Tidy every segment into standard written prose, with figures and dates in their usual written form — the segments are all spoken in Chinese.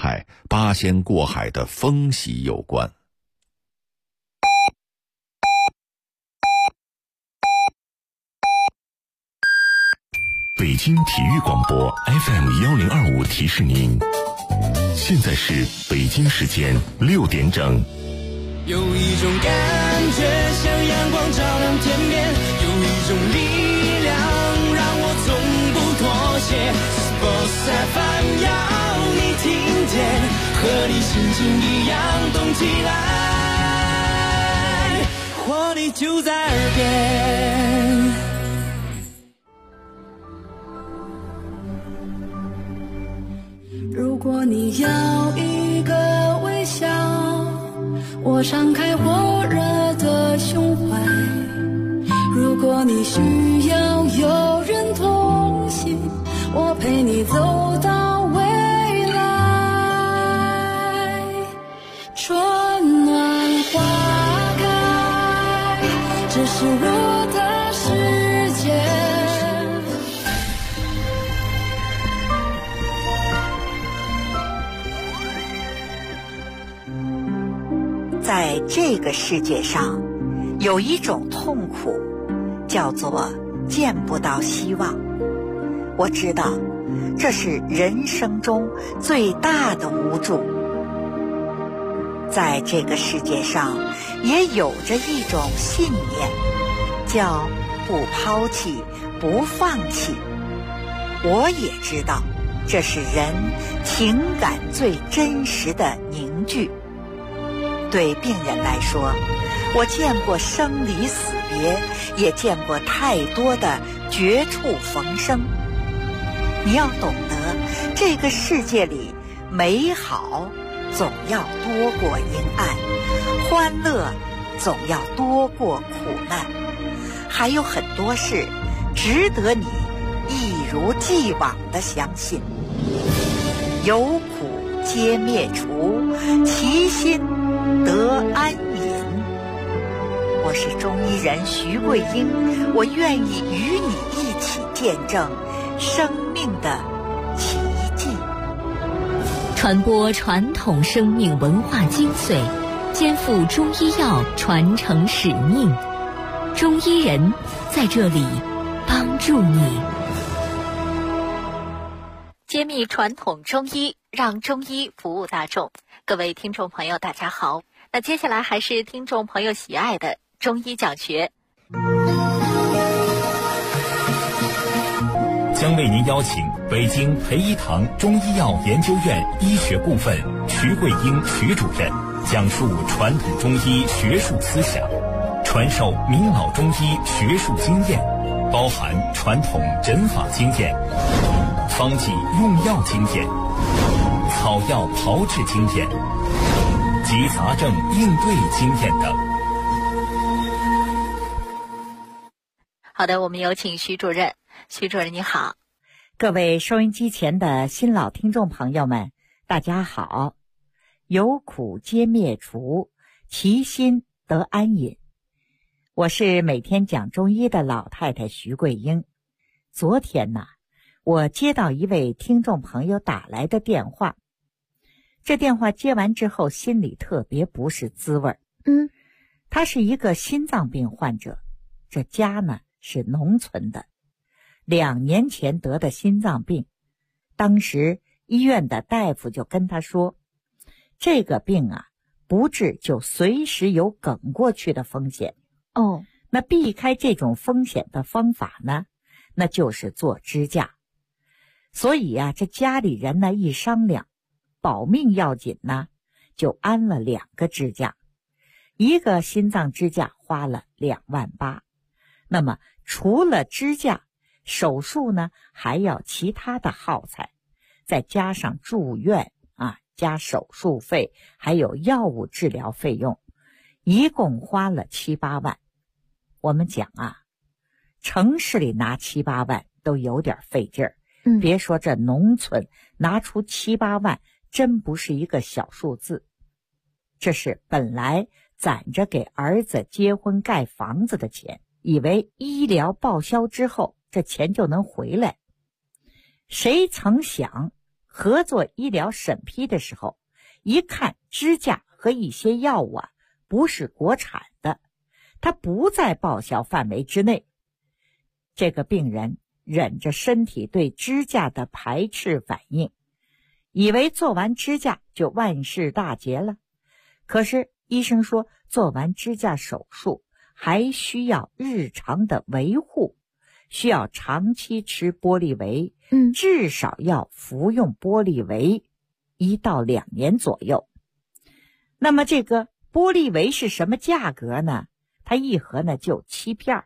害、八仙过海的风习有关。北京体育广播 FM1025 提示您，现在是北京时间6点整。 有一种感觉像阳光照亮天边，有一种力量让我从不妥协。Sports FM 要你听见，和你心情一样动起来，活力就在耳边。 如果你要一个微笑，我敞开火热的胸怀。如果你需要有人同行，我陪你走到未来。春暖花开，这是我的世界。 在这个世界上，有一种痛苦，叫做见不到希望。我知道，这是人生中最大的无助。在这个世界上，也有着一种信念，叫不抛弃，不放弃。我也知道，这是人情感最真实的凝聚。对病人来说，我见过生离死别，也见过太多的绝处逢生。你要懂得，这个世界里美好总要多过阴暗，欢乐总要多过苦难，还有很多事值得你一如既往地相信。有苦皆灭除，其心得安隐。我是中医人徐桂英，我愿意与你一起见证生命的奇迹， 传播传统生命文化精髓，肩负中医药传承使命。中医人在这里帮助你，揭秘传统中医，让中医服务大众。各位听众朋友大家好，那接下来还是听众朋友喜爱的中医讲学， 将为您邀请北京培一堂中医药研究院医学部分徐桂英徐主任讲述传统中医学术思想，传授名老中医学术经验，包含传统诊法经验、方剂用药经验、草药炮制经验及杂症应对经验等。 好的，我们有请徐主任。徐主任你好。 各位收音机前的新老听众朋友们，大家好。有苦皆灭除，其心得安隐。我是每天讲中医的老太太徐桂英。昨天呢，我接到一位听众朋友打来的电话，这电话接完之后，心里特别不是滋味。他是一个心脏病患者，这家呢是农村的，2年前得的心脏病。当时医院的大夫就跟他说，这个病啊，不治就随时有梗过去的风险。那避开这种风险的方法呢，那就是做支架。所以啊，这家里人呢一商量，保命要紧呢，就安了2个支架。一个心脏支架花了2万8，那么除了支架，手术呢还要其他的耗材，再加上住院加手术费，还有药物治疗费用，一共花了7、8万。我们讲啊，城市里拿7、8万都有点费劲儿，别说这农村拿出7、8万，真不是一个小数字。这是本来攒着给儿子结婚盖房子的钱，以为医疗报销之后这钱就能回来，谁曾想合作医疗审批的时候，一看支架和一些药物不是国产的，它不在报销范围之内。这个病人忍着身体对支架的排斥反应，以为做完支架就万事大吉了。可是医生说，做完支架手术还需要日常的维护，需要长期吃玻利维，至少要服用玻利维1到2年左右。那么这个玻利维是什么价格呢？它一盒呢就7片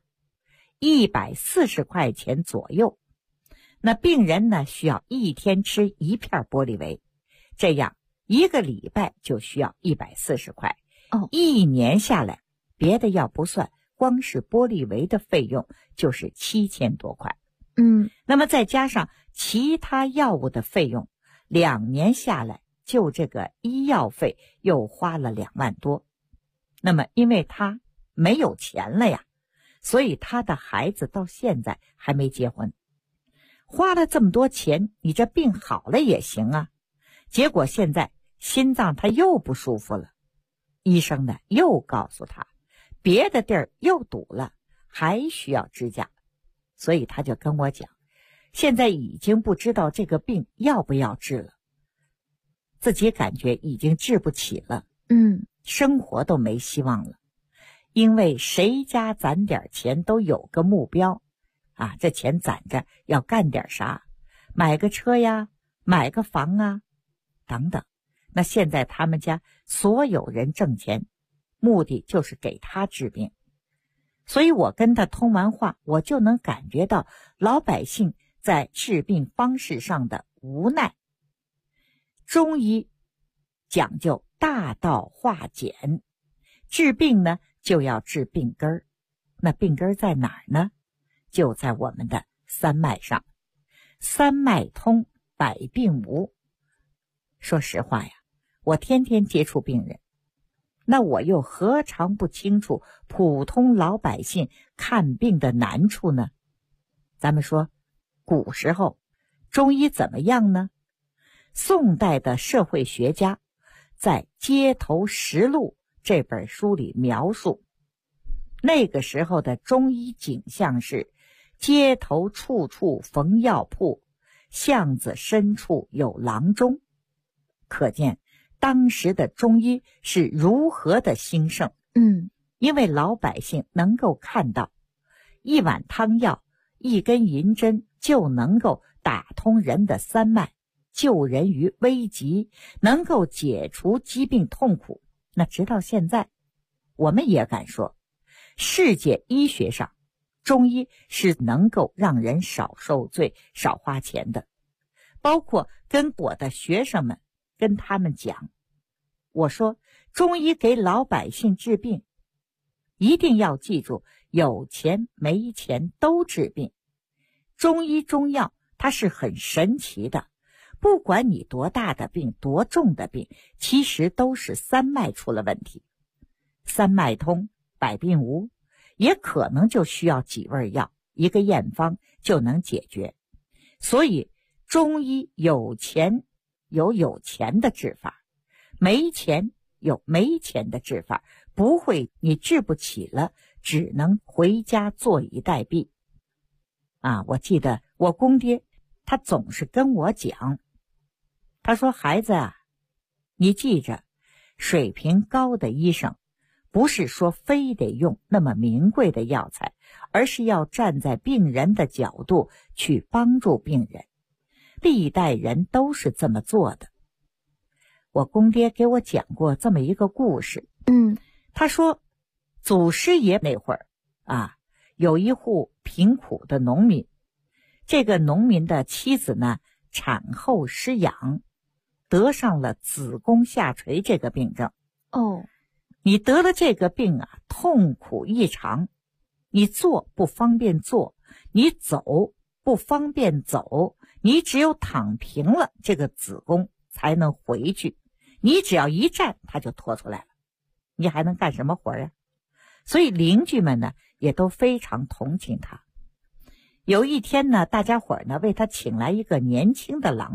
，140块钱左右。那病人呢需要1天吃1片玻利维，这样1个礼拜就需要140块。1年下来，别的药不算，光是玻利维的费用就是7000多块。那么再加上其他药物的费用，2年下来，就这个医药费又花了2万多。那么因为他没有钱了呀，所以他的孩子到现在还没结婚。花了这么多钱，你这病好了也行啊。结果现在心脏他又不舒服了，医生呢又告诉他，别的地儿又堵了，还需要支架。所以他就跟我讲，现在已经不知道这个病要不要治了，自己感觉已经治不起了，生活都没希望了。因为谁家攒点钱都有个目标这钱攒着要干点啥，买个车呀，买个房啊等等。那现在他们家所有人挣钱，目的就是给他治病。所以我跟他通完话，我就能感觉到老百姓在治病方式上的无奈。中医讲究大道化简，治病呢就要治病根儿。那病根儿在哪儿呢？就在我们的三脉上。三脉通，百病无。说实话呀，我天天接触病人，那我又何尝不清楚普通老百姓看病的难处呢？咱们说古时候中医怎么样呢？宋代的社会学家在《街头实录》这本书里描述，那个时候的中医景象是街头处处逢药铺，巷子深处有郎中。可见当时的中医是如何的兴盛。因为老百姓能够看到一碗汤药，一根银针就能够打通人的三脉，救人于危急，能够解除疾病痛苦。那直到现在，我们也敢说，世界医学上中医是能够让人少受罪、少花钱的。包括跟我的学生们跟他们讲，我说中医给老百姓治病，一定要记住，有钱没钱都治病。中医中药它是很神奇的，不管你多大的病，多重的病，其实都是三脉出了问题。三脉通，百病无，也可能就需要几味药，一个验方就能解决。所以中医有钱有有钱的治法，没钱有没钱的治法，不会你治不起了只能回家坐以待毙。我记得我公爹他总是跟我讲，他说孩子你记着，水平高的医生不是说非得用那么名贵的药材，而是要站在病人的角度去帮助病人。历代人都是这么做的。我公爹给我讲过这么一个故事。他说祖师爷那会儿有一户贫苦的农民，这个农民的妻子呢产后失养，得上了子宫下垂这个病症。你得了这个病痛苦异常，你坐不方便坐，你走不方便走，你只有躺平了，这个子宫才能回去。你只要一站，它就拖出来了，你还能干什么活啊？所以邻居们呢也都非常同情他。有一天呢，大家伙呢为他请来一个年轻的郎中。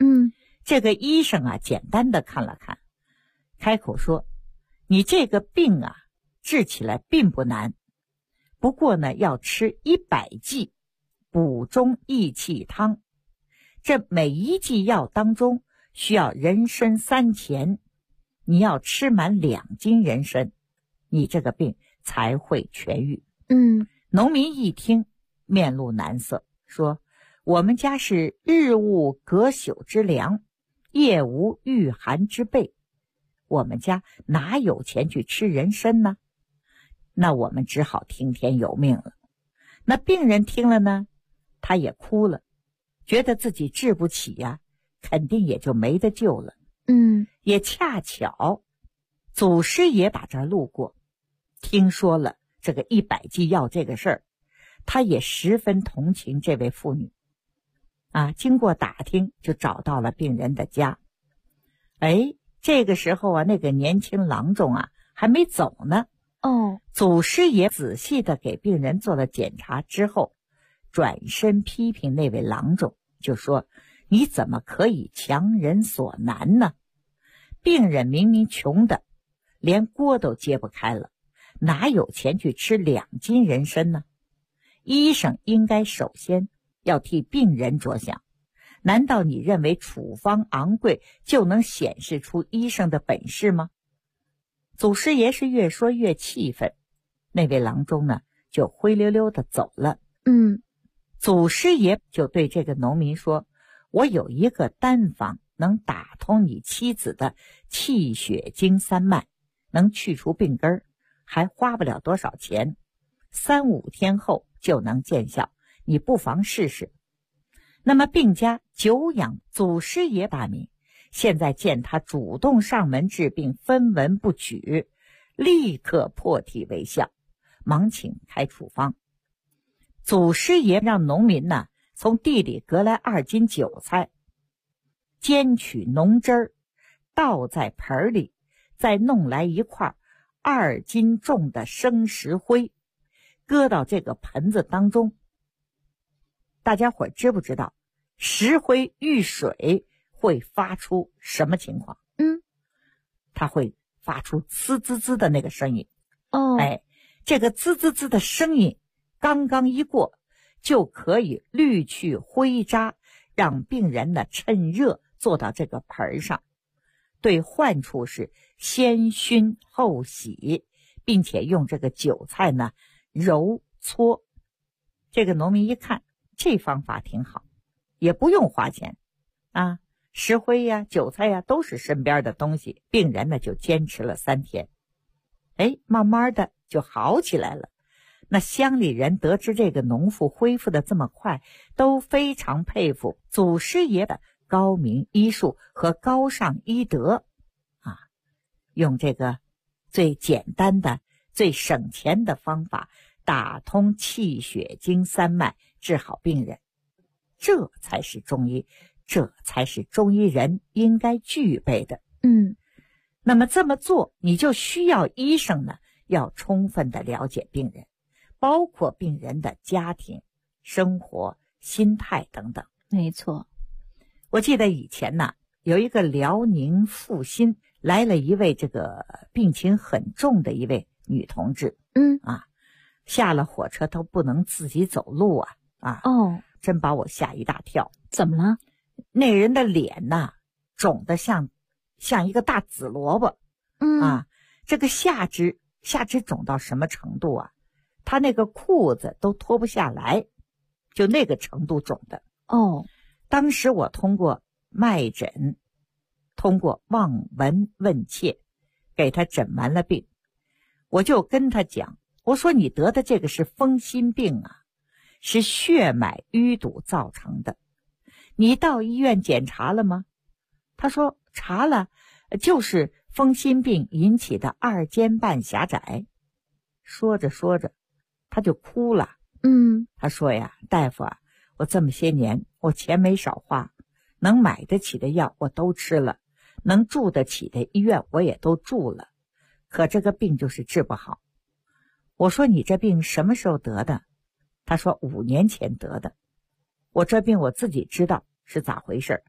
这个医生啊，简单的看了看，开口说：“你这个病啊，治起来并不难，不过呢，要吃100剂补中益气汤。这每一剂药当中需要人参3钱，你要吃满2斤人参，你这个病才会痊愈。”农民一听，面露难色，说：“我们家是日无隔朽之粮，夜无御寒之被，我们家哪有钱去吃人参呢？那我们只好听天由命了。”那病人听了呢，他也哭了，觉得自己治不起呀，肯定也就没得救了。也恰巧祖师爷把这儿路过，听说了这个100剂药这个事儿，他也十分同情这位妇女经过打听就找到了病人的家。这个时候啊，那个年轻郎中啊还没走呢。祖师爷仔细的给病人做了检查之后，转身批评那位郎中，就说：“你怎么可以强人所难呢？病人明明穷的连锅都揭不开了，哪有钱去吃2斤人参呢？医生应该首先要替病人着想，难道你认为处方昂贵就能显示出医生的本事吗？”祖师爷是越说越气愤，那位郎中呢就灰溜溜的走了。祖师爷就对这个农民说：“我有一个丹方能打通你妻子的气血经3脉，能去除病根儿，还花不了多少钱，3、5天后就能见效，你不妨试试。”那么病家久仰祖师爷大名，现在见他主动上门治病，分文不取，立刻破涕为笑，忙请开处方。祖师爷让农民呢从地里割来2斤韭菜，煎取浓汁儿，倒在盆里，再弄来一块2斤重的生石灰，搁到这个盆子当中。大家伙知不知道石灰遇水会发出什么情况？它会发出呲滋滋的那个声音。这个滋滋滋的声音刚刚一过，就可以滤去灰渣，让病人呢趁热坐到这个盆上，对患处是先熏后洗，并且用这个韭菜呢揉搓。这个农民一看这方法挺好，也不用花钱石灰呀、韭菜呀都是身边的东西，病人呢就坚持了3天，慢慢的就好起来了。那乡里人得知这个农妇恢复的这么快，都非常佩服祖师爷的高明医术和高尚医德用这个最简单的、最省钱的方法打通气血经3脉，治好病人。这才是中医，这才是中医人应该具备的。那么这么做，你就需要医生呢要充分的了解病人，包括病人的家庭、生活、心态等等。 没错。 我记得以前呢，有一个辽宁阜新来了一位这个病情很重的一位女同志，下了火车都不能自己走路真把我吓一大跳。 怎么了？ 那人的脸呐，肿得像一个大紫萝卜，这个下肢肿到什么程度啊？他那个裤子都脱不下来，就那个程度肿的。当时我通过脉诊，通过望闻问切，给他诊完了病，我就跟他讲，我说你得的这个是风心病是血脉淤堵造成的。你到医院检查了吗？他说查了，就是风心病引起的2间半狭窄。说着说着他就哭了。他说呀，大夫我这么些年我钱没少花，能买得起的药我都吃了，能住得起的医院我也都住了，可这个病就是治不好。我说你这病什么时候得的？他说5年前得的。我这病我自己知道是咋回事，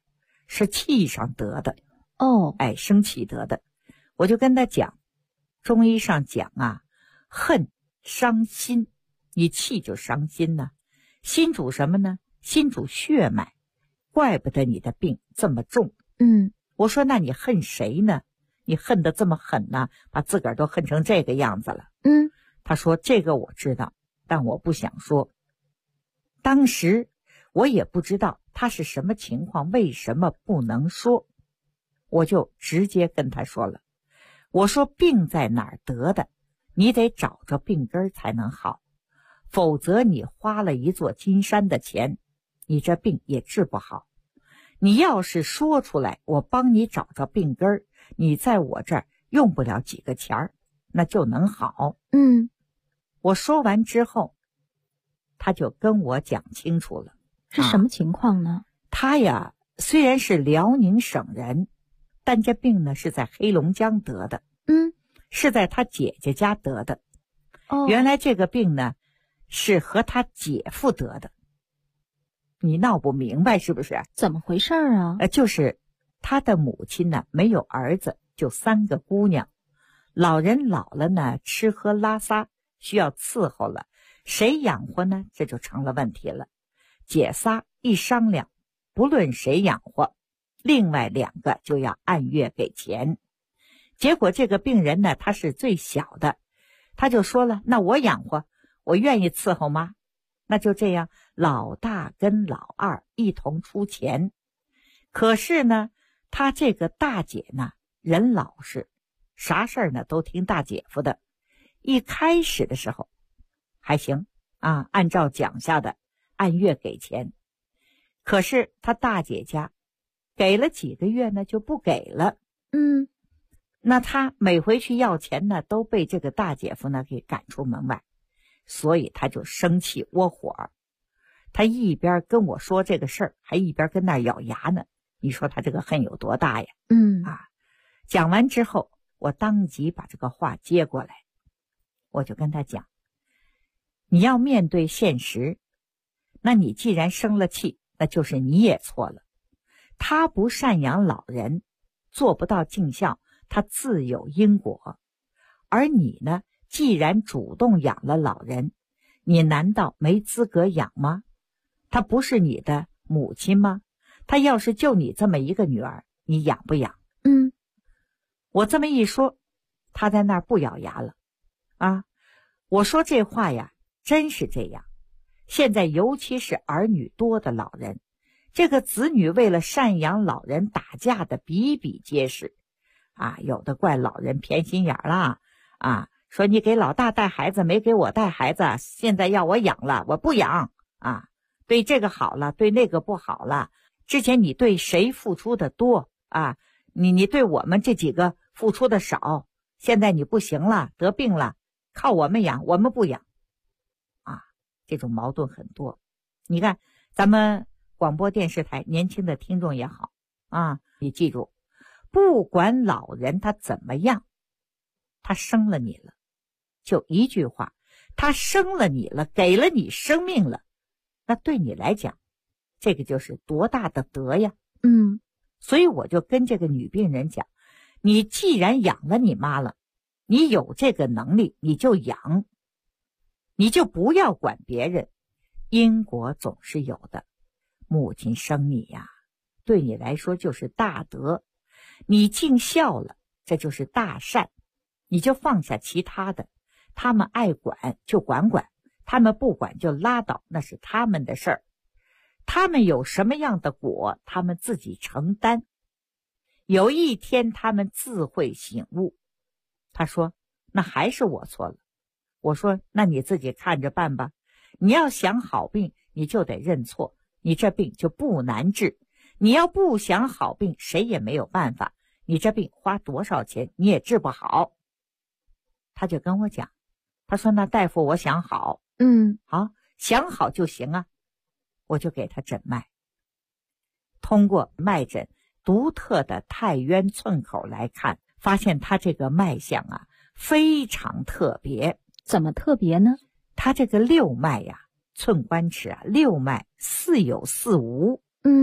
是气上得的。 哦， 哎，生气得的。我就跟他讲，中医上讲啊，恨伤心，你气就伤心呢。心主什么呢？心主血脉，怪不得你的病这么重。我说那你恨谁呢？你恨得这么狠呢，把自个儿都恨成这个样子了。他说这个我知道，但我不想说。当时我也不知道他是什么情况，为什么不能说。我就直接跟他说了，我说病在哪儿得的，你得找着病根才能好，否则你花了一座金山的钱，你这病也治不好。你要是说出来，我帮你找着病根，你在我这儿用不了几个钱儿，那就能好。我说完之后，他就跟我讲清楚了。 是什么情况呢？ 他呀，虽然是辽宁省人，但这病呢是在黑龙江得的。是在他姐姐家得的。原来这个病呢是和他姐夫得的。你闹不明白是不是？ 怎么回事啊？ 就是他的母亲呢没有儿子，就3个姑娘，老人老了呢，吃喝拉撒需要伺候了，谁养活呢？这就成了问题了。姐仨一商量，不论谁养活，另外2个就要按月给钱。结果这个病人呢，他是最小的，他就说了，那我养活，我愿意伺候吗？那就这样，老大跟老二一同出钱。可是呢，他这个大姐呢，人老实，啥事儿呢都听大姐夫的。一开始的时候还行啊，按照讲下的按月给钱。可是他大姐家给了几个月呢就不给了。那他每回去要钱呢，都被这个大姐夫呢给赶出门外，所以他就生气窝火。他一边跟我说这个事儿，还一边跟那儿咬牙呢。你说他这个恨有多大呀？讲完之后，我当即把这个话接过来，我就跟他讲，你要面对现实，那你既然生了气，那就是你也错了。他不赡养老人，做不到尽孝，他自有因果。而你呢，既然主动养了老人，你难道没资格养吗？他不是你的母亲吗？他要是就你这么一个女儿，你养不养？我这么一说，他在那儿不咬牙了。我说这话呀，真是这样。现在尤其是儿女多的老人，这个子女为了赡养老人打架的比比皆是。有的怪老人偏心眼了，说你给老大带孩子没给我带孩子，现在要我养了，我不养对这个好了，对那个不好了。之前你对谁付出的多你对我们这几个付出的少，现在你不行了，得病了，靠我们养，我们不养这种矛盾很多。你看咱们广播电视台年轻的听众也好你记住，不管老人他怎么样，他生了你了，就一句话，他生了你了，给了你生命了，那对你来讲，这个就是多大的德呀。所以我就跟这个女病人讲，你既然养了你妈了，你有这个能力，你就养，你就不要管别人，因果总是有的。母亲生你呀，对你来说就是大德，你尽孝了，这就是大善，你就放下其他的，他们爱管就管管，他们不管就拉倒，那是他们的事儿。他们有什么样的果，他们自己承担。有一天他们自会醒悟。他说，那还是我错了。我说，那你自己看着办吧。你要想好病，你就得认错，你这病就不难治。你要不想好病，谁也没有办法，你这病花多少钱你也治不好。他就跟我讲，他说，那大夫我想好。好，想好就行啊。我就给他诊脉，通过脉诊独特的太渊寸口来看，发现他这个脉象非常特别。 怎么特别呢？ 他这个六脉寸关尺六脉似有似无。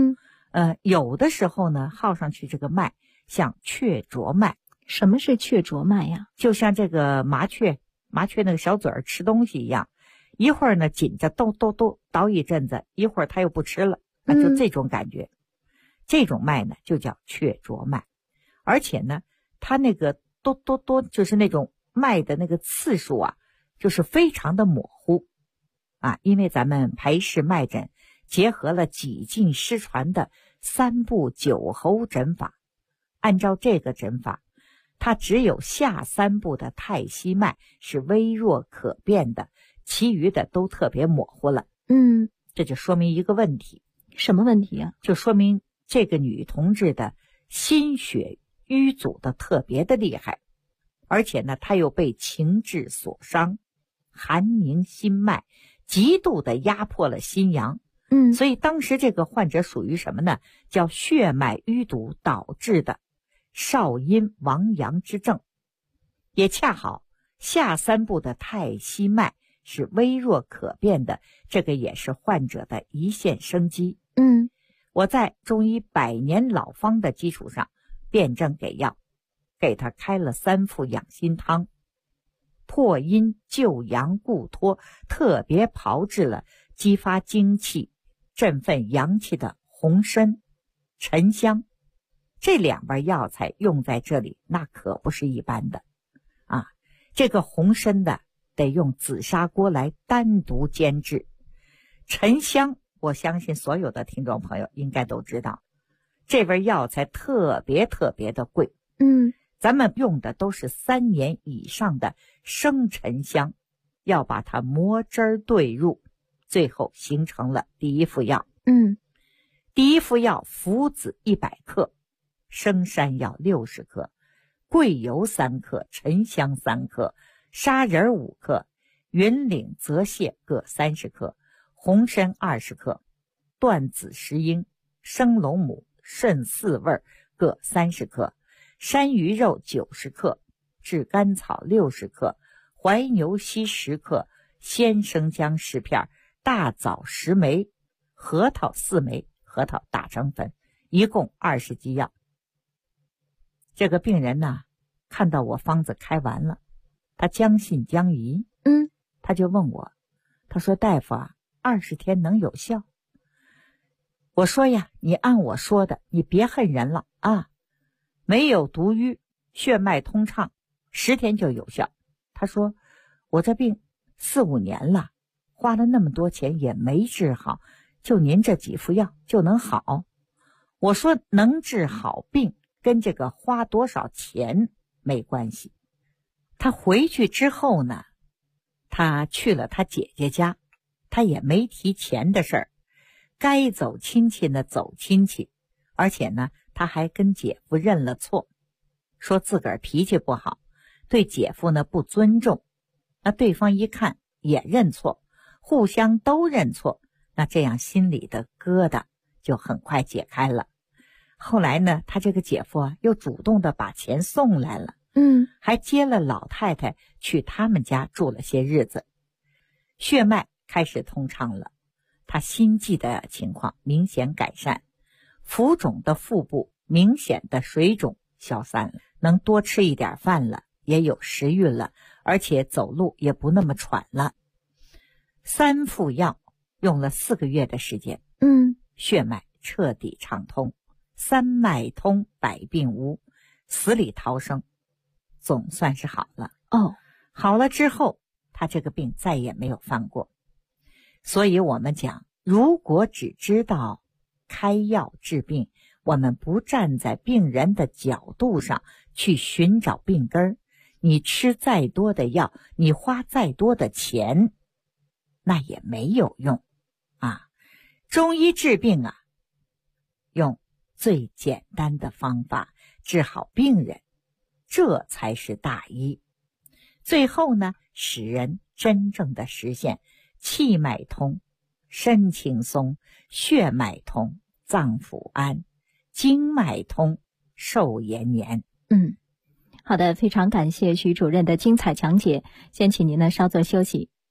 有的时候呢，号上去这个脉像雀啄脉。 什么是雀啄脉呀？ 就像这个麻雀那个小嘴儿吃东西一样，一会儿呢紧着叨叨一阵子，一会儿它又不吃了，就这种感觉。这种脉呢就叫雀啄脉，而且呢，它那个哆就是那种脉的那个次数啊，就是非常的模糊啊，因为咱们排视脉诊结合了几近失传的3部9候诊法，按照这个诊法，它只有下3部的太溪脉是微弱可辨的，其余的都特别模糊了。这就说明一个问题。 什么问题啊？ 就说明这个女同志的心血瘀阻的特别的厉害，而且呢，她又被情志所伤，寒凝心脉，极度的压迫了心阳。所以当时这个患者属于什么呢？叫血脉淤堵导致的少阴亡阳之症。也恰好下3部的太溪脉是微弱可辨的，这个也是患者的一线生机。我在中医100年老方的基础上辨证给药，给他开了3副养心汤，破阴救阳固脱，特别炮制了激发精气振奋阳气的红参、沉香。这2味药材用在这里那可不是一般的啊！这个红参的得用紫砂锅来单独煎制，沉香我相信所有的听众朋友应该都知道，这味药材特别的贵。咱们用的都是3年以上的生沉香，要把它磨汁兑入，最后形成了第1副药。第1副药附子100克，生山药60克，桂油3克，沉香3克，砂仁5克，云岭泽泻各30克，红参20克，断子石英、生龙母、肾四味各30克，山芋肉90克，炙甘草60克，怀牛膝10克，鲜生姜10片，大枣10枚，核桃4枚，核桃打成粉，一共20剂药。这个病人呢，看到我方子开完了，他将信将疑。他就问我，他说大夫啊，20天能有效？我说呀，你按我说的，你别恨人了啊，没有毒瘀，血脉通畅，10天就有效。他说我这病4、5年了，花了那么多钱也没治好，就您这几副药就能好。我说能治好病跟这个花多少钱没关系。他回去之后呢，他去了他姐姐家，他也没提钱的事儿，该走亲戚呢走亲戚，而且呢他还跟姐夫认了错，说自个儿脾气不好，对姐夫呢不尊重。那对方一看也认错，互相都认错，那这样心里的疙瘩就很快解开了。后来呢，他这个姐夫啊又主动的把钱送来了，还接了老太太去他们家住了些日子，血脉开始通畅了，他心悸的情况明显改善，浮肿的腹部明显的水肿消散了，能多吃一点饭了，也有食欲了，而且走路也不那么喘了。3副药用了4个月的时间，血脉彻底畅通，3脉通，百病无，死里逃生，总算是好了。好了之后，他这个病再也没有犯过。所以我们讲，如果只知道开药治病，我们不站在病人的角度上去寻找病根，你吃再多的药，你花再多的钱，那也没有用啊。中医治病啊，用最简单的方法治好病人，这才是大医。最后呢，使人真正的实现气脉通，身轻松，血脉通，脏腑安，经脉通，寿延年。 好的，非常感谢徐主任的精彩讲解，先请您呢稍作休息。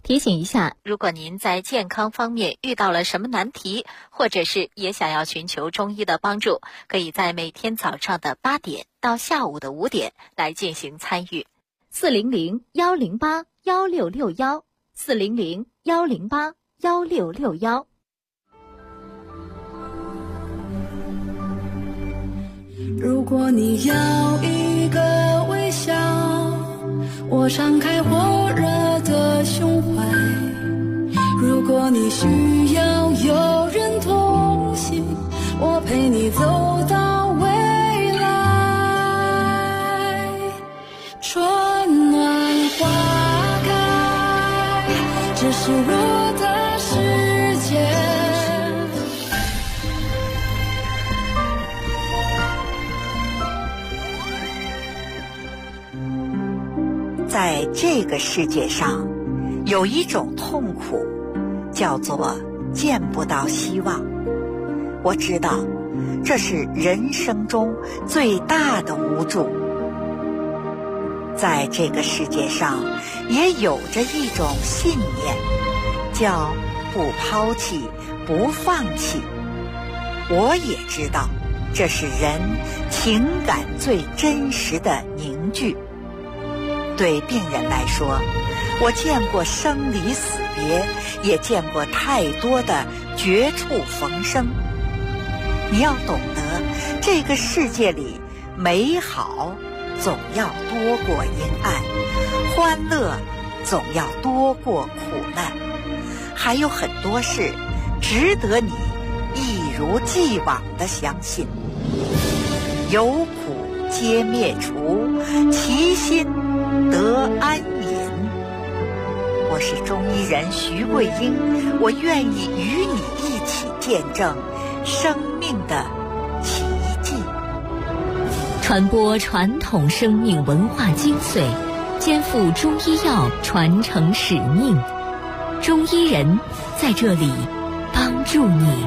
提醒一下，如果您在健康方面遇到了什么难题，或者是也想要寻求中医的帮助，可以在每天早上的8点到下午的5点来进行参与。400-108-1661，400-108-1661。 如果你要一个微笑，我敞开火热的胸怀。如果你需要有人同行，我陪你走到未来。春暖花开，这是我的世界。 在这个世界上，有一种痛苦，叫做见不到希望。我知道，这是人生中最大的无助。在这个世界上，也有着一种信念，叫不抛弃，不放弃。我也知道，这是人情感最真实的凝聚。对病人来说，我见过生离死别，也见过太多的绝处逢生。你要懂得，这个世界里美好总要多过阴暗，欢乐总要多过苦难，还有很多事值得你一如既往地相信。有苦皆灭除，其心得安隐。我是中医人徐桂英，我愿意与你一起见证生命的奇迹， 传播传统生命文化精髓，肩负中医药传承使命。中医人在这里帮助你。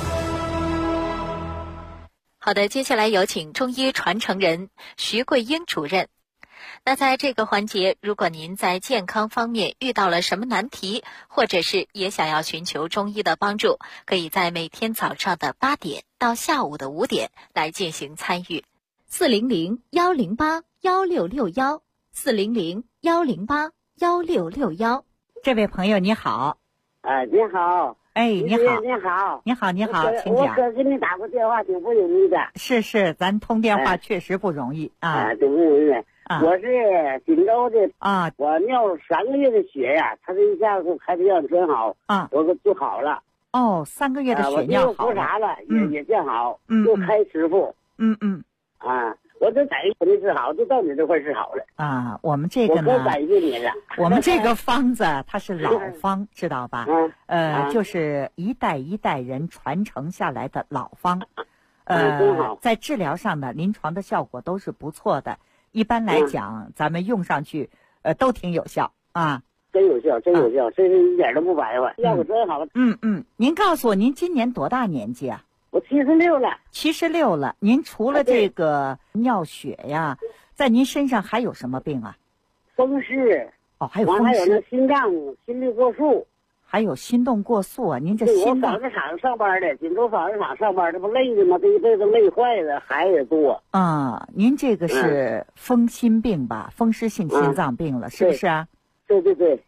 好的，接下来有请中医传承人徐桂英主任。那在这个环节，如果您在健康方面遇到了什么难题，或者是也想要寻求中医的帮助，可以在每天早上的8点到下午的5点来进行参与。400-108-1661，400-108-1661。 这位朋友你好。 你好。 你好。 你好。 你好，你好，请讲。 我哥给你打过电话，挺不容易的。 是，咱通电话确实不容易啊。 挺不容易的。我是锦州的啊， 我尿了3个月的血呀，他这一下子开的药全好啊，我就好了。 哦，3个月的血尿好了。 我啥了，也见好，又开师傅。我这在我这治好，就到你这块治好了啊。我们这个呢， 我更感谢你了。 我们这个方子它是老方，知道吧？就是一代一代人传承下来的老方。在治疗上呢，临床的效果都是不错的。一般来讲，咱们用上去，都挺有效啊。 真有效，真有效，真是一点都不白话，效果真好。 您告诉我，您今年多大年纪啊？ 我76了。 76了。您除了这个尿血呀，在您身上还有什么病啊？ 风湿。 还有风湿。 还有那心脏心律过速。 还有心动过速啊！您这心脏。 我纺织厂上班的，锦州纺织厂上班，这不累的吗？这一辈子累坏了，孩子也多。 您这个是风心病吧？风湿性心脏病了，是不是啊？ 对。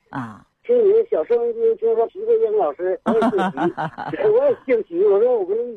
听你的小声音，听说徐桂英老师，我也姓徐，我也姓徐，我说我跟你